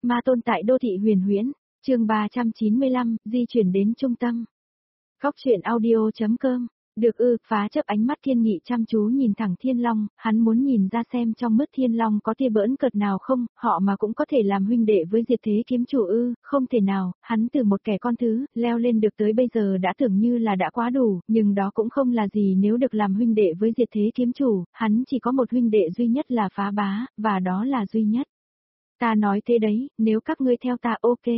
Ma tôn tại đô thị huyền huyễn, chương 395, di chuyển đến trung tâm. Góc truyện audio.com. Được phá chấp ánh mắt Thiên Nghị chăm chú nhìn thẳng Thiên Long, hắn muốn nhìn ra xem trong mứt Thiên Long có tia bỡn cợt nào không, họ mà cũng có thể làm huynh đệ với Diệt Thế kiếm chủ không thể nào, hắn từ một kẻ con thứ, leo lên được tới bây giờ đã tưởng như là đã quá đủ, nhưng đó cũng không là gì nếu được làm huynh đệ với Diệt Thế kiếm chủ, hắn chỉ có một huynh đệ duy nhất là Phá Bá, và đó là duy nhất. Ta nói thế đấy, nếu các ngươi theo ta ok.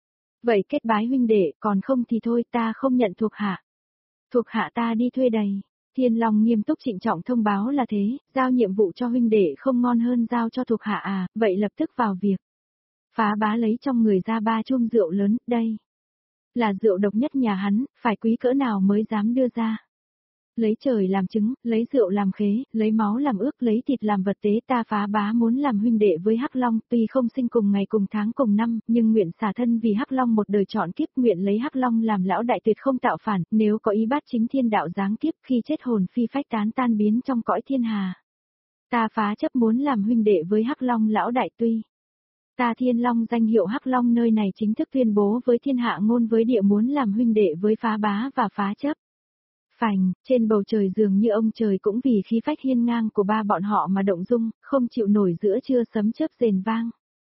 Vậy kết bái huynh đệ, còn không thì thôi, ta không nhận thuộc hạ. Thuộc hạ ta đi thuê đầy. Thiên Long nghiêm túc trịnh trọng thông báo là thế, giao nhiệm vụ cho huynh đệ không ngon hơn giao cho thuộc hạ à, vậy lập tức vào việc. Phá Bá lấy trong người ra 3 chum rượu lớn, đây. Là rượu độc nhất nhà hắn, phải quý cỡ nào mới dám đưa ra. Lấy trời làm trứng, lấy rượu làm khế, lấy máu làm ước, lấy thịt làm vật tế, ta Phá Bá muốn làm huynh đệ với Hắc Long, tuy không sinh cùng ngày cùng tháng cùng năm, nhưng nguyện xả thân vì Hắc Long một đời chọn kiếp, nguyện lấy Hắc Long làm lão đại tuyệt không tạo phản, nếu có ý bát chính thiên đạo giáng kiếp, khi chết hồn phi phách tán tan biến trong cõi thiên hà. Ta Phá chấp muốn làm huynh đệ với Hắc Long lão đại tuy. Ta Thiên Long danh hiệu Hắc Long nơi này chính thức tuyên bố với thiên hạ ngôn với địa muốn làm huynh đệ với Phá Bá và Phá chấp. Phành, trên bầu trời dường như ông trời cũng vì khí phách hiên ngang của ba bọn họ mà động dung, không chịu nổi giữa trưa sấm chớp rền vang.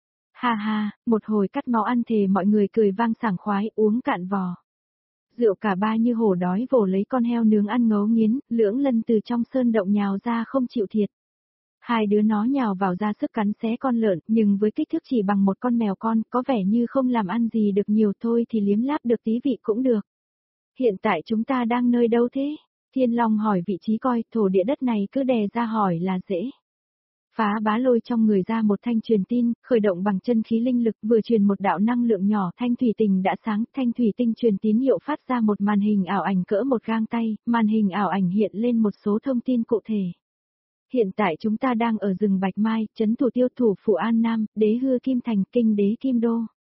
Ha ha, một hồi cắt máu ăn thề mọi người cười vang sảng khoái uống cạn vò. Rượu cả ba như hổ đói vồ lấy con heo nướng ăn ngấu nghiến, lưỡng lân từ trong sơn động nhào ra không chịu thiệt. Hai đứa nó nhào vào ra sức cắn xé con lợn, nhưng với kích thước chỉ bằng một con mèo con, có vẻ như không làm ăn gì được nhiều thôi thì liếm láp được tí vị cũng được. Hiện tại chúng ta đang nơi đâu thế? Thiên Long hỏi vị trí coi, thổ địa đất này cứ đè ra hỏi là dễ. Phá Bá lôi trong người ra một thanh truyền tin, khởi động bằng chân khí linh lực, vừa truyền một đạo năng lượng nhỏ, thanh thủy tinh đã sáng, thanh thủy tinh truyền tín hiệu phát ra một màn hình ảo ảnh cỡ một gang tay, màn hình ảo ảnh hiện lên một số thông tin cụ thể. Hiện tại chúng ta đang ở rừng Bạch Mai, trấn thủ tiêu thủ phủ An Nam, đế hư Kim Thành, kinh đế Kim Đô.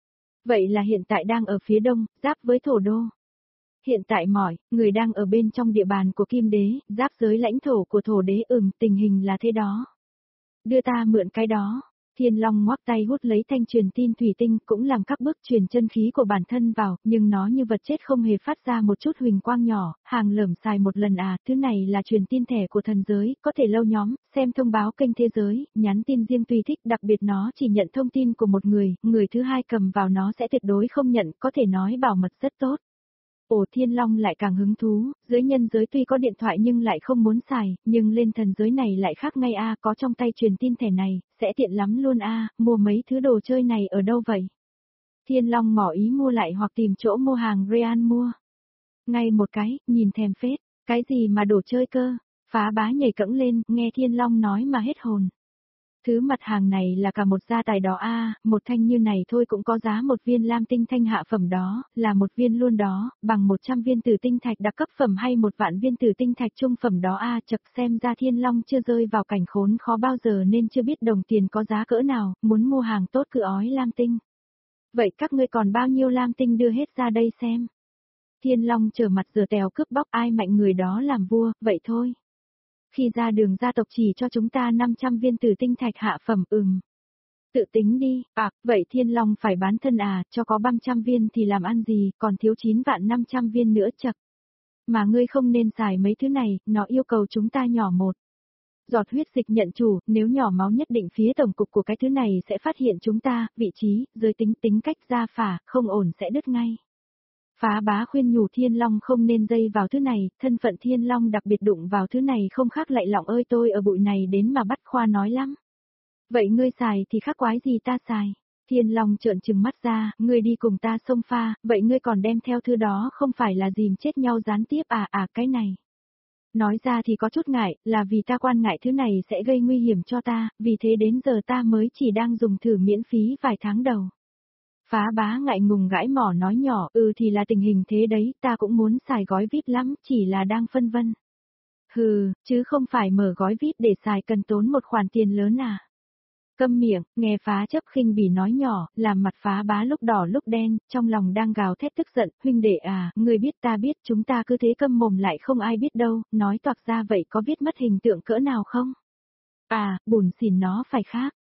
Vậy là hiện tại đang ở phía đông, giáp với thổ đô. Hiện tại người đang ở bên trong địa bàn của Kim Đế, giáp giới lãnh thổ của thổ đế tình hình là thế đó. Đưa ta mượn cái đó. Thiên Long ngoắc tay hút lấy thanh truyền tin thủy tinh cũng làm các bước truyền chân khí của bản thân vào, nhưng nó như vật chết không hề phát ra một chút huỳnh quang nhỏ, hàng lởm xài một lần à, thứ này là truyền tin thẻ của thần giới, có thể lâu nhóm, xem thông báo kênh thế giới, nhắn tin riêng tùy thích, đặc biệt nó chỉ nhận thông tin của một người thứ hai cầm vào nó sẽ tuyệt đối không nhận, có thể nói bảo mật rất tốt. Ồ, Thiên Long lại càng hứng thú, dưới nhân giới tuy có điện thoại nhưng lại không muốn xài, nhưng lên thần giới này lại khác ngay a, có trong tay truyền tin thẻ này, sẽ tiện lắm luôn a, mua mấy thứ đồ chơi này ở đâu vậy? Thiên Long ngỏ ý mua lại hoặc tìm chỗ mua hàng Real mua. Ngay một cái, nhìn thèm phết, cái gì mà đồ chơi cơ? Phá Bá nhảy cẫng lên, nghe Thiên Long nói mà hết hồn. Thứ mặt hàng này là cả một gia tài đó a, một thanh như này thôi cũng có giá một viên lam tinh thanh hạ phẩm đó, là một viên luôn đó, bằng 100 viên tử tinh thạch đặc cấp phẩm hay 1.000.000 viên tử tinh thạch trung phẩm đó a, chật xem ra Thiên Long chưa rơi vào cảnh khốn khó bao giờ nên chưa biết đồng tiền có giá cỡ nào, muốn mua hàng tốt cứ ói lam tinh. Vậy các ngươi còn bao nhiêu lam tinh đưa hết ra đây xem. Thiên Long trở mặt giở tèo cướp bóc ai mạnh người đó làm vua, vậy thôi. Khi ra đường gia tộc chỉ cho chúng ta 500 viên tử tinh thạch hạ phẩm Tự tính đi, vậy Thiên Long phải bán thân à, cho có 300 viên thì làm ăn gì, còn thiếu 9.500.000 viên nữa chật. Mà ngươi không nên xài mấy thứ này, nó yêu cầu chúng ta nhỏ một. Giọt huyết dịch nhận chủ, nếu nhỏ máu nhất định phía tổng cục của cái thứ này sẽ phát hiện chúng ta, vị trí, giới tính cách gia phả, không ổn sẽ đứt ngay. Phá Bá khuyên nhủ Thiên Long không nên dây vào thứ này, thân phận Thiên Long đặc biệt đụng vào thứ này không khác lại lọng ơi tôi ở bụi này đến mà bắt khoa nói lắm. Vậy ngươi xài thì khác quái gì ta xài? Thiên Long trợn trừng mắt ra, ngươi đi cùng ta xông pha, vậy ngươi còn đem theo thứ đó không phải là dìm chết nhau gián tiếp cái này. Nói ra thì có chút ngại, là vì ta quan ngại thứ này sẽ gây nguy hiểm cho ta, vì thế đến giờ ta mới chỉ đang dùng thử miễn phí vài tháng đầu. Phá Bá ngại ngùng gãi mỏ nói nhỏ, thì là tình hình thế đấy, ta cũng muốn xài gói VIP lắm, chỉ là đang phân vân. Hừ, chứ không phải mở gói VIP để xài cần tốn một khoản tiền lớn à. Câm miệng, nghe Phá chấp khinh bỉ nói nhỏ, làm mặt Phá Bá lúc đỏ lúc đen, trong lòng đang gào thét tức giận, huynh đệ à, người biết ta biết chúng ta cứ thế câm mồm lại không ai biết đâu, nói toạc ra vậy có biết mất hình tượng cỡ nào không? Bùn xỉn nó phải khác.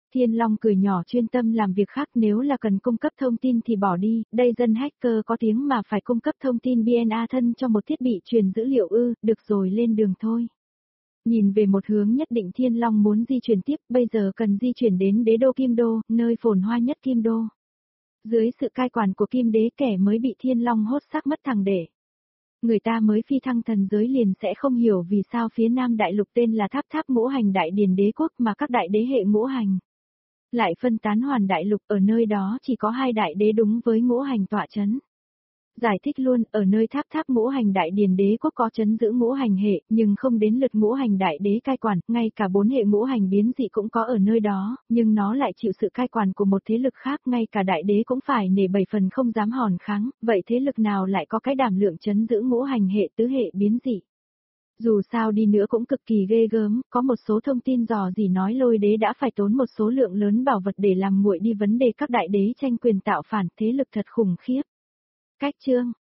Thiên Long cười nhỏ chuyên tâm làm việc khác, nếu là cần cung cấp thông tin thì bỏ đi, đây dân hacker có tiếng mà phải cung cấp thông tin BNA thân cho một thiết bị truyền dữ liệu ư, được rồi lên đường thôi. Nhìn về một hướng nhất định Thiên Long muốn di chuyển tiếp, bây giờ cần di chuyển đến đế đô Kim Đô, nơi phồn hoa nhất Kim Đô. Dưới sự cai quản của Kim Đế kẻ mới bị Thiên Long hốt xác mất thằng để. Người ta mới phi thăng thần giới liền sẽ không hiểu vì sao phía Nam Đại Lục tên là Tháp Tháp Ngũ Hành Đại Điền Đế Quốc mà các đại đế hệ ngũ hành. Lại phân tán hoàn đại lục, ở nơi đó chỉ có 2 đại đế đúng với ngũ hành tọa chấn. Giải thích luôn, ở nơi Tháp Tháp Ngũ Hành Đại Điền Đế Quốc có chấn giữ ngũ hành hệ, nhưng không đến lượt ngũ hành đại đế cai quản, ngay cả 4 hệ ngũ hành biến dị cũng có ở nơi đó, nhưng nó lại chịu sự cai quản của một thế lực khác, ngay cả đại đế cũng phải nể 7 phần không dám hòn kháng, vậy thế lực nào lại có cái đảm lượng chấn giữ ngũ hành hệ tứ hệ biến dị? Dù sao đi nữa cũng cực kỳ ghê gớm, có một số thông tin dò dỉ nói Lôi Đế đã phải tốn một số lượng lớn bảo vật để làm nguội đi vấn đề các đại đế tranh quyền tạo phản, thế lực thật khủng khiếp. Cách chương